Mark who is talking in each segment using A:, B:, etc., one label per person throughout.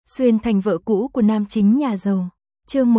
A: Xuyên thành vợ cũ của nam chính nhà giàu. Chương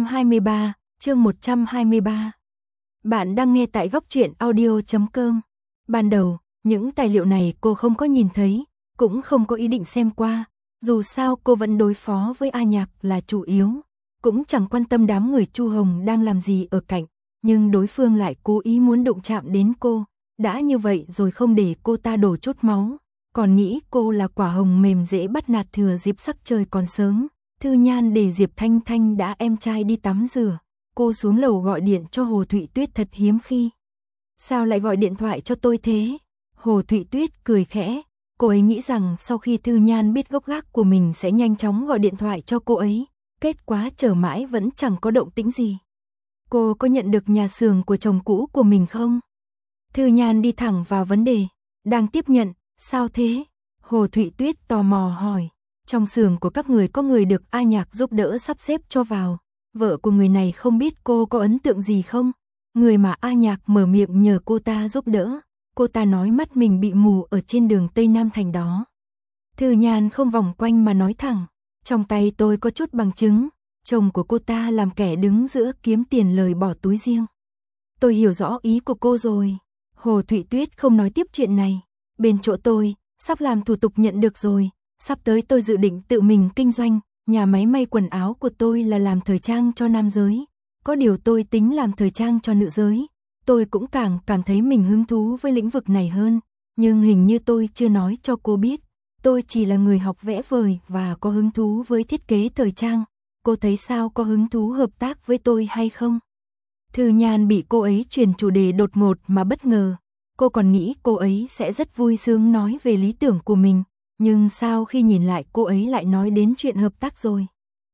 A: 123. Bạn đang nghe tại góc truyện audio.com. Ban đầu, những tài liệu này cô không có nhìn thấy, cũng không có ý định xem qua. Dù sao cô vẫn đối phó với A Nhạc là chủ yếu, cũng chẳng quan tâm đám người Chu Hồng đang làm gì ở cạnh, nhưng đối phương lại cố ý muốn đụng chạm đến cô. Đã như vậy rồi không để cô ta đổ chút máu, còn nghĩ cô là quả hồng mềm dễ bắt nạt thừa dịp sắc trời còn sớm. Thư Nhan để Diệp Thanh Thanh đã em trai đi tắm rửa, cô xuống lầu gọi điện cho Hồ Thụy Tuyết thật hiếm khi. Sao lại gọi điện thoại cho tôi thế? Hồ Thụy Tuyết cười khẽ, cô ấy nghĩ rằng sau khi Thư Nhan biết gốc gác của mình sẽ nhanh chóng gọi điện thoại cho cô ấy, kết quả chờ mãi vẫn chẳng có động tĩnh gì. Cô có nhận được nhà xưởng của chồng cũ của mình không? Thư Nhan đi thẳng vào vấn đề, đang tiếp nhận, sao thế? Hồ Thụy Tuyết tò mò hỏi, trong xưởng của các người có người được A Nhạc giúp đỡ sắp xếp cho vào, vợ của người này không biết cô có ấn tượng gì không? Người mà A Nhạc mở miệng nhờ cô ta giúp đỡ, cô ta nói mắt mình bị mù ở trên đường Tây Nam Thành đó. Thư Nhan không vòng quanh mà nói thẳng, trong tay tôi có chút bằng chứng, chồng của cô ta làm kẻ đứng giữa kiếm tiền lời bỏ túi riêng. Tôi hiểu rõ ý của cô rồi. Hồ Thụy Tuyết không nói tiếp chuyện này. Bên chỗ tôi, sắp làm thủ tục nhận được rồi, sắp tới tôi dự định tự mình kinh doanh, nhà máy may quần áo của tôi là làm thời trang cho nam giới, có điều tôi tính làm thời trang cho nữ giới. Tôi cũng càng cảm thấy mình hứng thú với lĩnh vực này hơn, nhưng hình như tôi chưa nói cho cô biết, tôi chỉ là người học vẽ vời và có hứng thú với thiết kế thời trang. Cô thấy sao, có hứng thú hợp tác với tôi hay không? Thư Nhan bị cô ấy chuyển chủ đề đột ngột mà bất ngờ. Cô còn nghĩ cô ấy sẽ rất vui sướng nói về lý tưởng của mình, nhưng sao khi nhìn lại cô ấy lại nói đến chuyện hợp tác rồi?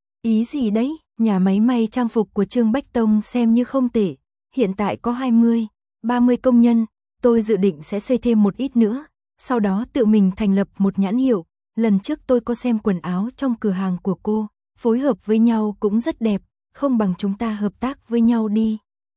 A: Ý gì đấy? Nhà máy may trang phục của Trương Bách Tông xem như không tệ, hiện tại có 20-30 công nhân, tôi dự định sẽ xây thêm một ít nữa, sau đó tự mình thành lập một nhãn hiệu. Lần trước tôi có xem quần áo trong cửa hàng của cô, phối hợp với nhau cũng rất đẹp, không bằng chúng ta hợp tác với nhau đi.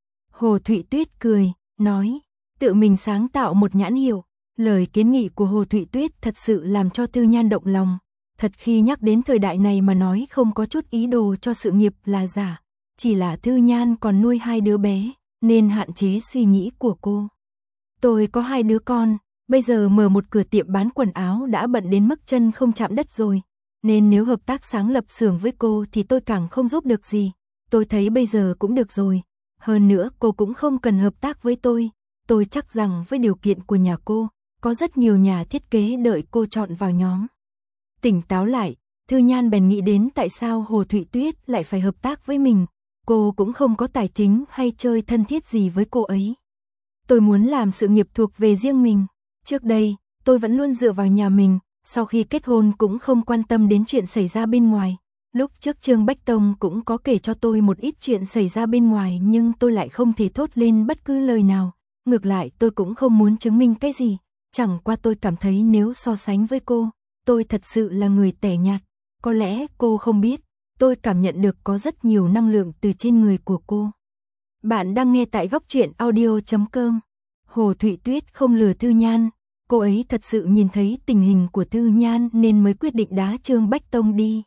A: Hồ Thụy Tuyết cười, nói, tự mình sáng tạo một nhãn hiệu. Lời kiến nghị của Hồ Thụy Tuyết thật sự làm cho Thư Nhan động lòng. Thật khi nhắc đến thời đại này mà nói không có chút ý đồ cho sự nghiệp là giả. Chỉ là Thư Nhan còn nuôi 2 đứa bé, nên hạn chế suy nghĩ của cô. Tôi có 2 đứa con, bây giờ mở một cửa tiệm bán quần áo đã bận đến mức chân không chạm đất rồi. Nên nếu hợp tác sáng lập xưởng với cô thì tôi càng không giúp được gì. Tôi thấy bây giờ cũng được rồi. Hơn nữa cô cũng không cần hợp tác với tôi chắc rằng với điều kiện của nhà cô, có rất nhiều nhà thiết kế đợi cô chọn vào nhóm. Tỉnh táo lại, Thư Nhan bèn nghĩ đến tại sao Hồ Thụy Tuyết lại phải hợp tác với mình. Cô cũng không có tài chính hay chơi thân thiết gì với cô ấy. Tôi muốn làm sự nghiệp thuộc về riêng mình. Trước đây, tôi vẫn luôn dựa vào nhà mình, sau khi kết hôn cũng không quan tâm đến chuyện xảy ra bên ngoài. Lúc trước Trương Bách Tông cũng có kể cho tôi một ít chuyện xảy ra bên ngoài, nhưng tôi lại không thể thốt lên bất cứ lời nào. Ngược lại tôi cũng không muốn chứng minh cái gì. Chẳng qua tôi cảm thấy nếu so sánh với cô, tôi thật sự là người tẻ nhạt. Có lẽ cô không biết, tôi cảm nhận được có rất nhiều năng lượng từ trên người của cô. Bạn đang nghe tại góc truyện audio.com. Hồ Thụy Tuyết không lừa Thư Nhan. Cô ấy thật sự nhìn thấy tình hình của Thư Nhan nên mới quyết định đá Trương Bách Tông đi.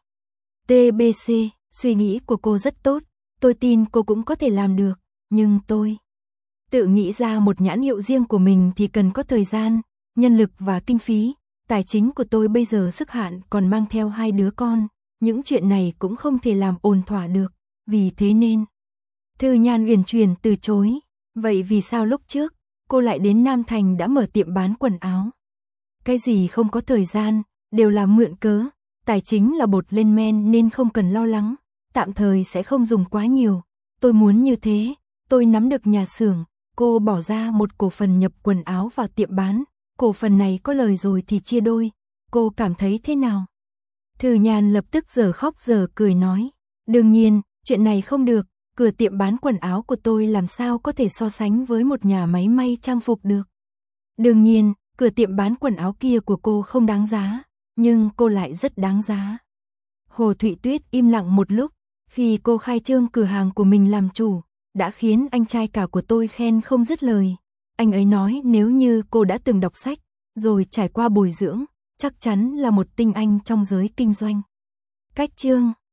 A: TBC, suy nghĩ của cô rất tốt, tôi tin cô cũng có thể làm được, nhưng tôi tự nghĩ ra một nhãn hiệu riêng của mình thì cần có thời gian, nhân lực và kinh phí. Tài chính của tôi bây giờ sức hạn, còn mang theo 2 đứa con, những chuyện này cũng không thể làm ổn thỏa được, vì thế nên Thư Nhan uyển chuyển từ chối. Vậy vì sao lúc trước cô lại đến Nam Thành đã mở tiệm bán quần áo? Cái gì không có thời gian đều là mượn cớ, tài chính là bột lên men nên không cần lo lắng, tạm thời sẽ không dùng quá nhiều. Tôi muốn như thế, tôi nắm được nhà xưởng, cô bỏ ra một cổ phần nhập quần áo vào tiệm bán, cổ phần này có lời rồi thì chia đôi, cô cảm thấy thế nào? Thư Nhan lập tức giờ khóc giờ cười nói, đương nhiên, chuyện này không được, cửa tiệm bán quần áo của tôi làm sao có thể so sánh với một nhà máy may trang phục được. Đương nhiên, cửa tiệm bán quần áo kia của cô không đáng giá, nhưng cô lại rất đáng giá. Hồ Thụy Tuyết im lặng một lúc, khi cô khai trương cửa hàng của mình làm chủ, đã khiến anh trai cả của tôi khen không dứt lời. Anh ấy nói nếu như cô đã từng đọc sách, rồi trải qua bồi dưỡng, chắc chắn là một tinh anh trong giới kinh doanh. Cách chương